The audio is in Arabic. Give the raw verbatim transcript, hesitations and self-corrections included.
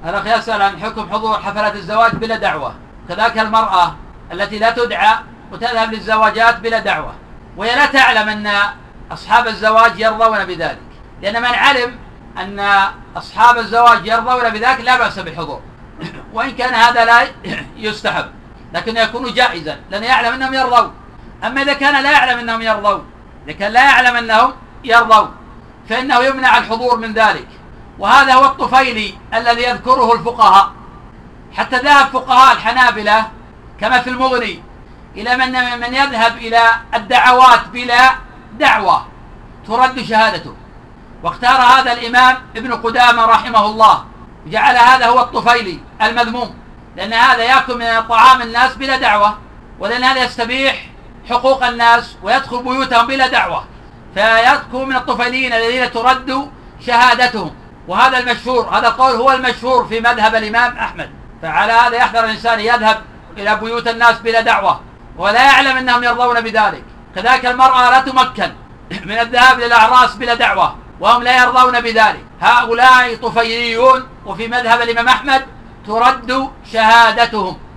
الأخ يسأل عن حكم حضور حفلات الزواج بلا دعوة، كذلك المرأة التي لا تدعى وتذهب للزواجات بلا دعوة، وهي لا تعلم أن أصحاب الزواج يرضون بذلك، لأن من علم أن أصحاب الزواج يرضون بذلك لا بأس بالحضور، وإن كان هذا لا يستحب لكن يكون جائزا لأنه يعلم أنهم يرضون. أما إذا كان لا يعلم أنهم يرضون، إذا كان لا يعلم أنهم يرضون فإنه يمنع الحضور من ذلك. وهذا هو الطفيلي الذي يذكره الفقهاء، حتى ذهب فقهاء الحنابلة كما في المغني إلى من من يذهب إلى الدعوات بلا دعوة ترد شهادته، واختار هذا الإمام ابن قدامة رحمه الله وجعل هذا هو الطفيلي المذموم، لأن هذا يأكل من طعام الناس بلا دعوة، ولأن هذا يستبيح حقوق الناس ويدخل بيوتهم بلا دعوة، فيكون من الطفيليين الذين ترد شهادتهم. وهذا المشهور، هذا القول هو المشهور في مذهب الإمام أحمد. فعلى هذا يحذر الإنسان يذهب إلى بيوت الناس بلا دعوة ولا يعلم أنهم يرضون بذلك. كذلك المرأة لا تمكن من الذهاب للأعراس بلا دعوة وهم لا يرضون بذلك، هؤلاء طفيليون، وفي مذهب الإمام أحمد ترد شهادتهم.